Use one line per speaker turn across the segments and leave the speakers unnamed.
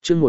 chương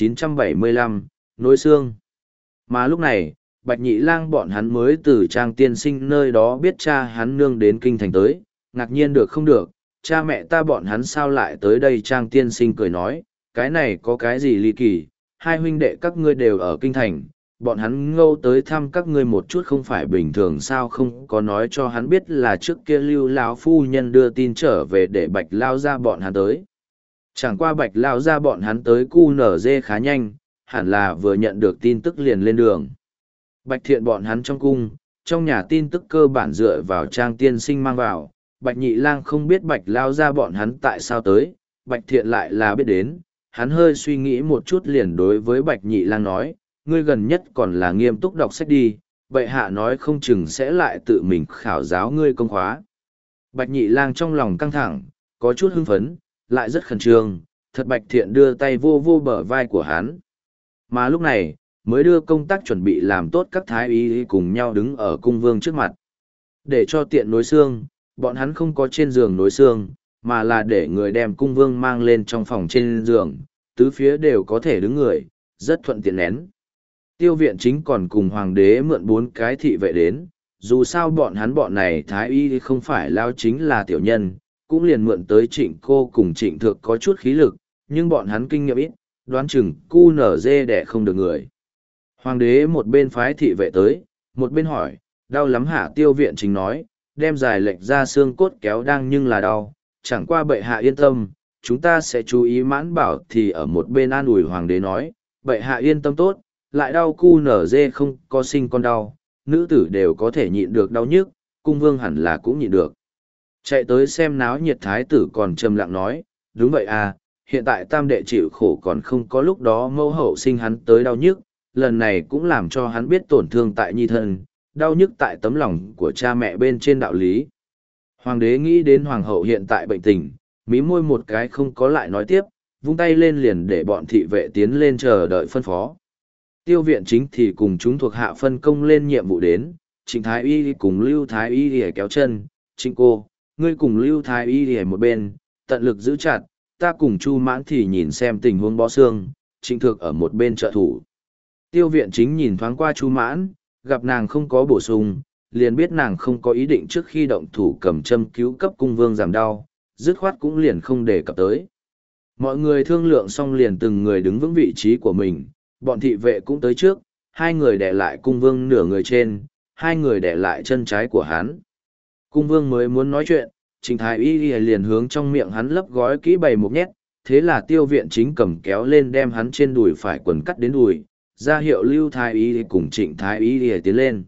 1975, nối xương. Mà lúc này, Bạch Nhị Lang bọn hắn mới từ Trang tiên sinh nơi đó biết cha hắn nương đến kinh thành tới, ngạc nhiên được không được, cha mẹ ta bọn hắn sao lại tới đây. Trang tiên sinh cười nói, cái này có cái gì ly kỳ, hai huynh đệ các ngươi đều ở kinh thành, bọn hắn ngâu tới thăm các ngươi một chút không phải bình thường sao, không có nói cho hắn biết là trước kia Lưu lão phu nhân đưa tin trở về để Bạch lao ra bọn hắn tới. Chẳng qua Bạch lao ra bọn hắn tới QNZ khá nhanh, hẳn là vừa nhận được tin tức liền lên đường. Bạch Thiện bọn hắn trong cung, trong nhà tin tức cơ bản dựa vào Trang tiên sinh mang vào, Bạch Nhị Lang không biết Bạch lao ra bọn hắn tại sao tới, Bạch Thiện lại là biết đến, hắn hơi suy nghĩ một chút liền đối với Bạch Nhị Lang nói, ngươi gần nhất còn là nghiêm túc đọc sách đi, bệ hạ nói không chừng sẽ lại tự mình khảo giáo ngươi công khóa. Bạch Nhị Lang trong lòng căng thẳng, có chút hưng phấn, lại rất khẩn trương, thật Bạch Thiện đưa tay vô vô bờ vai của hắn. Mà lúc này, mới đưa công tác chuẩn bị làm tốt các thái y cùng nhau đứng ở cung vương trước mặt. Để cho tiện nối xương, bọn hắn không có trên giường nối xương, mà là để người đem cung vương mang lên trong phòng trên giường, tứ phía đều có thể đứng người, rất thuận tiện nén. Tiêu viện chính còn cùng hoàng đế mượn 4 cái thị vệ đến, dù sao bọn này thái y không phải lao chính là tiểu nhân, cũng liền mượn tới Trịnh cô cùng Trịnh Thược có chút khí lực, nhưng bọn hắn kinh nghiệm ít, đoán chừng cu nở dê đẻ không được người. Hoàng đế một bên phái thị vệ tới, một bên hỏi, đau lắm hả? Tiêu viện chính nói, đem dài lệch ra xương cốt kéo đang nhưng là đau, chẳng qua bệ hạ yên tâm, chúng ta sẽ chú ý. Mãn Bảo thì ở một bên an ủi hoàng đế nói, bệ hạ yên tâm tốt, lại đau cu nở dê không có sinh con đau, nữ tử đều có thể nhịn được đau nhức, cung vương hẳn là cũng nhịn được. Chạy tới xem náo nhiệt thái tử còn trầm lặng nói, đúng vậy à, hiện tại tam đệ chịu khổ còn không có lúc đó mẫu hậu sinh hắn tới đau nhức, lần này cũng làm cho hắn biết tổn thương tại nhi thân, đau nhức tại tấm lòng của cha mẹ bên trên đạo lý. Hoàng đế nghĩ đến hoàng hậu hiện tại bệnh tình, mí môi một cái không có lại nói tiếp, vung tay lên liền để bọn thị vệ tiến lên chờ đợi phân phó. Tiêu viện chính thì cùng chúng thuộc hạ phân công lên nhiệm vụ đến, Trịnh Thái Y cùng Lưu Thái Y để kéo chân, Trịnh cô, ngươi cùng Lưu Thái Y để một bên, tận lực giữ chặt, ta cùng Chu Mãn thì nhìn xem tình huống bó xương, Trịnh Thược ở một bên trợ thủ. Tiêu viện chính nhìn thoáng qua Chu Mãn, gặp nàng không có bổ sung, liền biết nàng không có ý định trước khi động thủ cầm châm cứu cấp cung vương giảm đau, dứt khoát cũng liền không đề cập tới. Mọi người thương lượng xong liền từng người đứng vững vị trí của mình, bọn thị vệ cũng tới trước, 2 người để lại cung vương nửa người trên, 2 người để lại chân trái của hắn. Cung vương mới muốn nói chuyện, Trịnh Thái Y liền hướng trong miệng hắn lấp gói kỹ bày một nhét, thế là tiêu viện chính cầm kéo lên đem hắn trên đùi phải quần cắt đến đùi, ra hiệu Lưu Thái Y cùng Trịnh Thái Y tiến lên.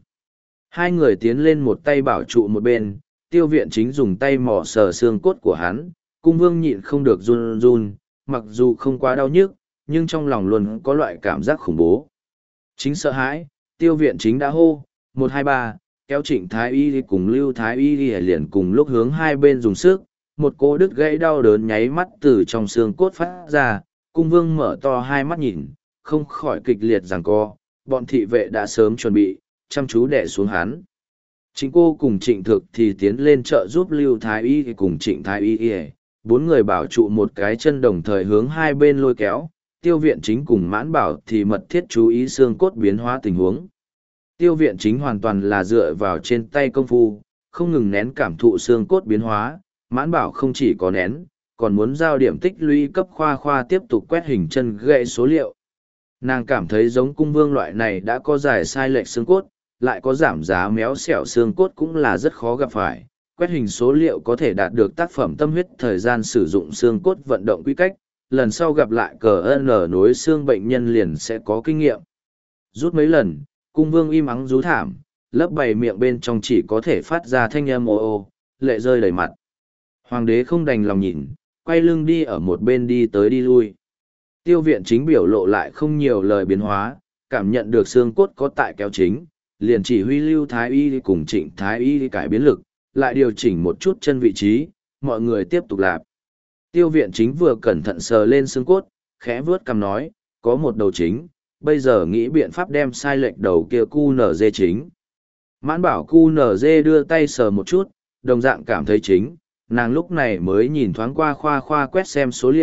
2 người tiến lên một tay bảo trụ một bên, tiêu viện chính dùng tay mò sờ xương cốt của hắn, cung vương nhịn không được run run, mặc dù không quá đau nhức, nhưng trong lòng luôn có loại cảm giác khủng bố. Chính sợ hãi, tiêu viện chính đã hô, 1 2 3, kéo Trịnh Thái Y cùng Lưu Thái Y liền cùng lúc hướng hai bên dùng sức, một cô đứt gãy đau đớn nháy mắt từ trong xương cốt phát ra, cung vương mở to hai mắt nhìn, không khỏi kịch liệt giằng co, bọn thị vệ đã sớm chuẩn bị, chăm chú đè xuống hắn. Trịnh cô cùng Trịnh Thực thì tiến lên trợ giúp Lưu Thái Y cùng Trịnh Thái Y, 4 người bảo trụ một cái chân đồng thời hướng hai bên lôi kéo, tiêu viện chính cùng Mãn Bảo thì mật thiết chú ý xương cốt biến hóa tình huống. Tiêu viện chính hoàn toàn là dựa vào trên tay công phu, không ngừng nén cảm thụ xương cốt biến hóa, Mãn Bảo không chỉ có nén, còn muốn giao điểm tích lũy cấp khoa tiếp tục quét hình chân gãy số liệu. Nàng cảm thấy giống cung vương loại này đã có giải sai lệch xương cốt, lại có giảm giá méo xẻo xương cốt cũng là rất khó gặp phải. Quét hình số liệu có thể đạt được tác phẩm tâm huyết thời gian sử dụng xương cốt vận động quy cách, lần sau gặp lại CN nối xương bệnh nhân liền sẽ có kinh nghiệm. Rút mấy lần, cung vương im ắng rú thảm, lấp bày miệng bên trong chỉ có thể phát ra thanh âm ồ ồ, lệ rơi đầy mặt. Hoàng đế không đành lòng nhìn, quay lưng đi ở một bên đi tới đi lui. Tiêu viện chính biểu lộ lại không nhiều lời biến hóa, cảm nhận được xương cốt có tại kéo chính, liền chỉ huy Lưu Thái Y cùng Trịnh Thái Y cải biến lực, lại điều chỉnh một chút chân vị trí, mọi người tiếp tục làm. Tiêu viện chính vừa cẩn thận sờ lên xương cốt, khẽ vướt cằm nói, có một đầu chính, bây giờ nghĩ biện pháp đem sai lệch đầu kia QNZ chính. Mãn Bảo QNZ đưa tay sờ một chút, đồng dạng cảm thấy chính, nàng lúc này mới nhìn thoáng qua khoa quét xem số liệu,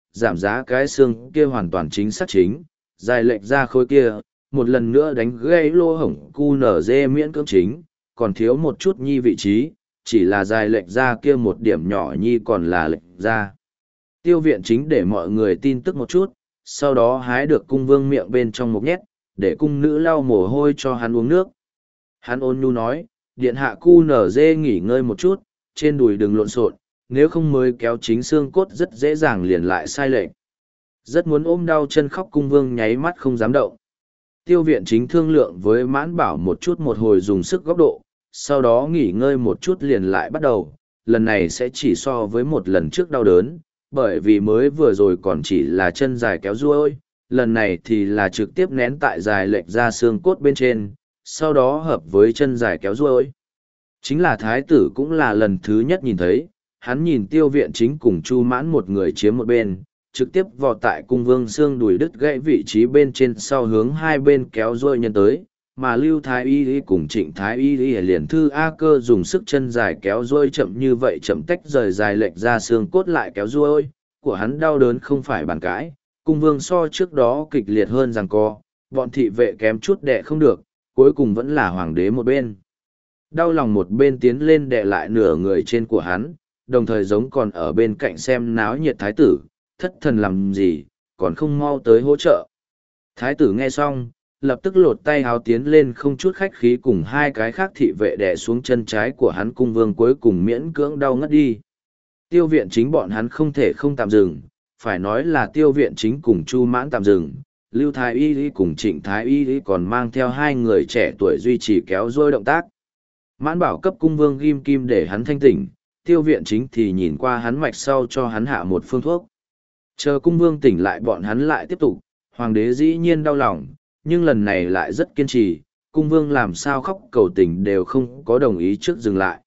giảm giá cái xương kia hoàn toàn chính xác chính, dài lệch ra khối kia, một lần nữa đánh gây lỗ hổng cu nở dê miễn cưỡng chính, còn thiếu một chút nhi vị trí, chỉ là dài lệch ra kia một điểm nhỏ nhi còn là lệch ra. Tiêu viện chính để mọi người tin tức một chút, sau đó hái được cung vương miệng bên trong một nhét, để cung nữ lau mồ hôi cho hắn uống nước. Hắn ôn nhu nói, điện hạ cu nở dê nghỉ ngơi một chút, trên đùi đừng lộn xộn, nếu không mới kéo chính xương cốt rất dễ dàng liền lại sai lệch. Rất muốn ôm đau chân khóc cung vương nháy mắt không dám động. Tiêu viện chính thương lượng với mãn bảo một chút một hồi dùng sức góc độ, sau đó nghỉ ngơi một chút liền lại bắt đầu, lần này sẽ chỉ so với một lần trước đau đớn, bởi vì mới vừa rồi còn chỉ là chân dài kéo ruôi, lần này thì là trực tiếp nén tại dài lệch ra xương cốt bên trên, sau đó hợp với chân dài kéo ruôi. Chính là thái tử cũng là lần thứ nhất nhìn thấy, hắn nhìn tiêu viện chính cùng chu mãn một người chiếm một bên, trực tiếp vò tại cung vương xương đùi đứt gãy vị trí bên trên sau hướng hai bên kéo ruôi nhân tới, mà Lưu Thái Y cùng Trịnh Thái Y liền thư A Cơ dùng sức chân dài kéo ruôi chậm như vậy chậm tách rời dài lệch ra xương cốt lại kéo ruôi, của hắn đau đớn không phải bàn cãi, cung vương so trước đó kịch liệt hơn rằng co, bọn thị vệ kém chút đẻ không được, cuối cùng vẫn là hoàng đế một bên. Đau lòng một bên tiến lên đè lại nửa người trên của hắn, đồng thời giống còn ở bên cạnh xem náo nhiệt thái tử, thất thần làm gì, còn không mau tới hỗ trợ. Thái tử nghe xong, lập tức lột tay háo tiến lên không chút khách khí cùng hai cái khác thị vệ đè xuống chân trái của hắn, cung vương cuối cùng miễn cưỡng đau ngất đi. Tiêu viện chính bọn hắn không thể không tạm dừng, phải nói là tiêu viện chính cùng chu mãn tạm dừng. Lưu Thái Y cùng Trịnh Thái Y còn mang theo hai người trẻ tuổi duy trì kéo dôi động tác. Mãn bảo cấp cung vương ghim kim để hắn thanh tỉnh, tiêu viện chính thì nhìn qua hắn mạch sau cho hắn hạ một phương thuốc. Chờ cung vương tỉnh lại bọn hắn lại tiếp tục, hoàng đế dĩ nhiên đau lòng, nhưng lần này lại rất kiên trì, cung vương làm sao khóc cầu tình đều không có đồng ý trước dừng lại.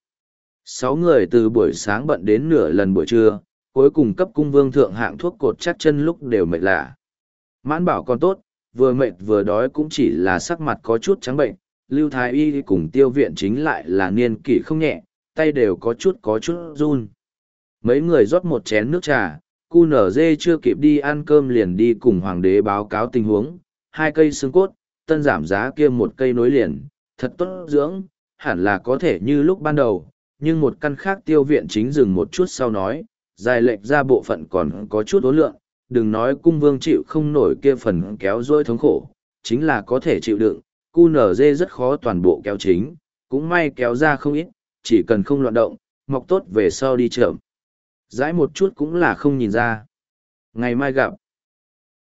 6 người từ buổi sáng bận đến nửa lần buổi trưa, cuối cùng cấp cung vương thượng hạng thuốc cột chắc chân lúc đều mệt lạ. Mãn bảo còn tốt, vừa mệt vừa đói cũng chỉ là sắc mặt có chút trắng bệnh, Lưu Thái Y cùng tiêu viện chính lại là niên kỷ không nhẹ, tay đều có chút run. Mấy người rót một chén nước trà, cu nở dê chưa kịp đi ăn cơm liền đi cùng hoàng đế báo cáo tình huống, 2 cây xương cốt, tân giảm giá kia một cây nối liền, thật tốt dưỡng, hẳn là có thể như lúc ban đầu, nhưng một căn khác tiêu viện chính dừng một chút sau nói, dài lệch ra bộ phận còn có chút ố lượng, đừng nói cung vương chịu không nổi kia phần kéo dôi thống khổ, chính là có thể chịu đựng, cu nở dê rất khó toàn bộ kéo chính, cũng may kéo ra không ít, chỉ cần không loạn động, mọc tốt về sau đi chậm. Dãi một chút cũng là không nhìn ra. Ngày mai gặp.